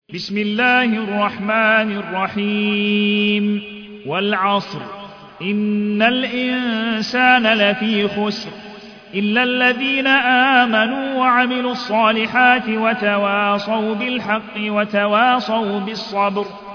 بسم الله الرحمن الرحيم والعصر إن الإنسان لفي خسر إلا الذين آمنوا وعملوا الصالحات وتواصوا بالحق وتواصوا بالصبر